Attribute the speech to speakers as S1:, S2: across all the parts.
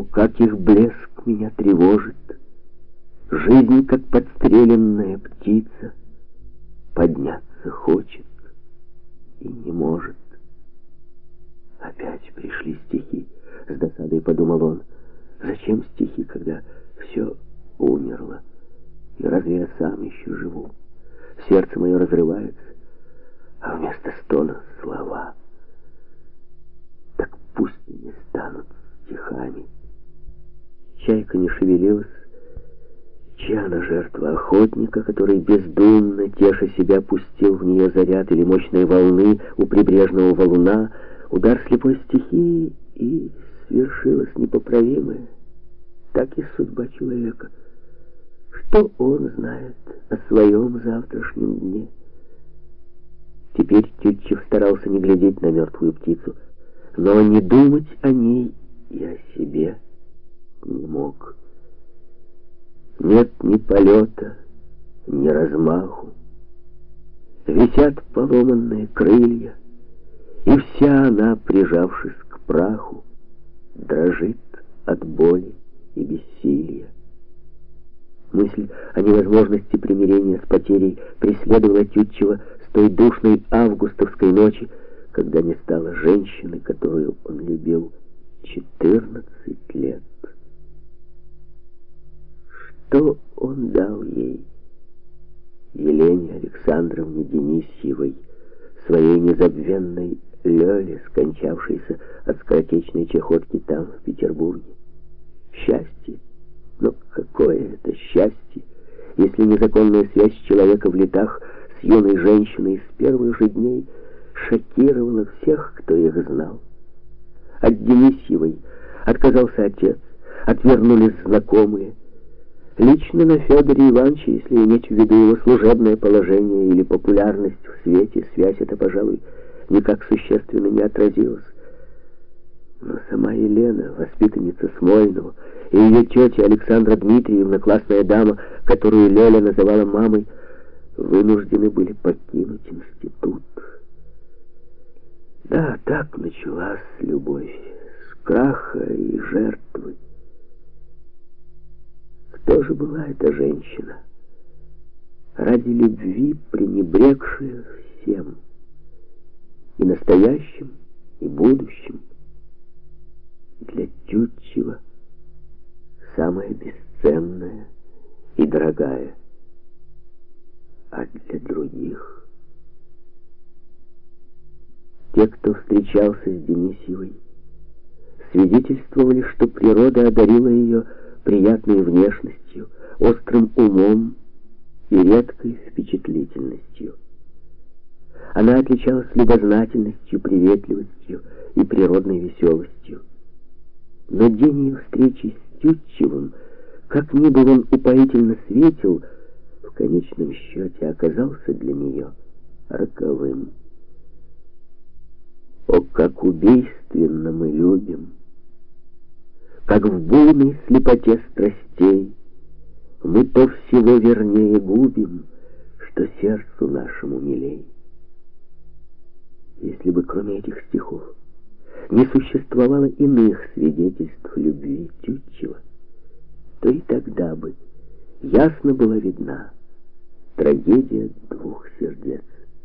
S1: как их блеск меня тревожит. Жизнь, как подстреленная птица, подняться хочет и не может. Опять пришли стихи. С досадой подумал он. Зачем стихи, когда все умерло? И разве я сам еще живу? Сердце мое разрывается, а вместо стона слова. Так пусть они станут стихами. Чайка не шевелилась. Чья она жертва? Охотника, который бездумно, теша себя, пустил в нее заряд, или мощной волны у прибрежного валуна, удар слепой стихии, и свершилось непоправимое. Так и судьба человека. Что он знает о своем завтрашнем дне? Теперь Тютчев старался не глядеть на мертвую птицу, но не думать о ней и о себе не мог. Нет ни полета, ни размаху. Висят поломанные крылья, и вся она, прижавшись к праху, дрожит от боли и бессилия. Мысль о невозможности примирения с потерей преследовала Тютчева с той душной августовской ночи, когда не стало женщины, которую он любил 14 лет. Что он дал ей, Елене Александровне Денисьевой, своей незабвенной Лёле, скончавшейся от скоротечной чахотки там, в Петербурге? Счастье. Но какое это счастье, если незаконная связь человека в летах с юной женщиной с первых же дней шокировала всех, кто их знал. От Денисьевой отказался отец, отвернулись знакомые. Лично на Федоре Ивановиче, если иметь в виду его служебное положение или популярность в свете, связь эта, пожалуй, никак существенно не отразилась. Но сама Елена, воспитанница Смольного, и ее тетя Александра Дмитриевна, классная дама, которую Лёля называла мамой, вынуждены были покинуть институт. Да, так началась любовь, с краха и жертвы. Кто же была эта женщина, ради любви пренебрегшая всем, и настоящим, и будущим? Для Тютчева самая бесценная и дорогая, а для других? Те, кто встречался с Денисьевой, свидетельствовали, что природа одарила ее приятной внешностью, острым умом и редкой впечатлительностью. Она отличалась любознательностью, приветливостью и природной веселостью. Но день ее встречи с Тютчевым, как ни был он упоительно светел, в конечном счете оказался для нее роковым. О, как убийственно мы любим! Как в буйной слепоте страстей мы то всего вернее губим, что сердцу нашему милей. Если бы кроме этих стихов не существовало иных свидетельств любви Тютчева, то и тогда бы ясно была видна трагедия двух сердец.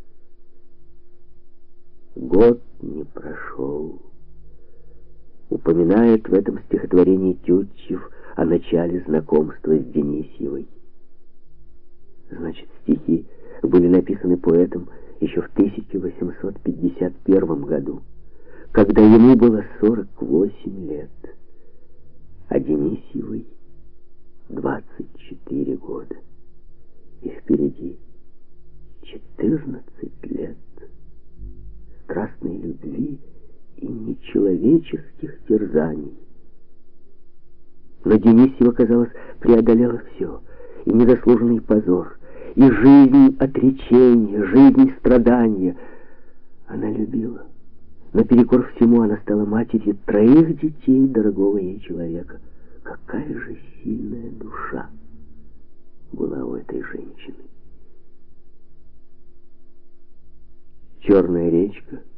S1: Год не прошел. Упоминает в этом стихотворении Тютчев о начале знакомства с Денисьевой. Значит, стихи были написаны поэтом еще в 1851 году, когда ему было 48 лет, а Денисьевой 24 года. И впереди 14 лет страстной любви и нечеловеческих терзаний. Но Денисьева, казалось, преодолела все, и незаслуженный позор, и жизнь отречения, жизнь страдания. Она любила. Наперекор всему она стала матерью 3 детей дорогого ей человека. Какая же сильная душа была у этой женщины. Черная речка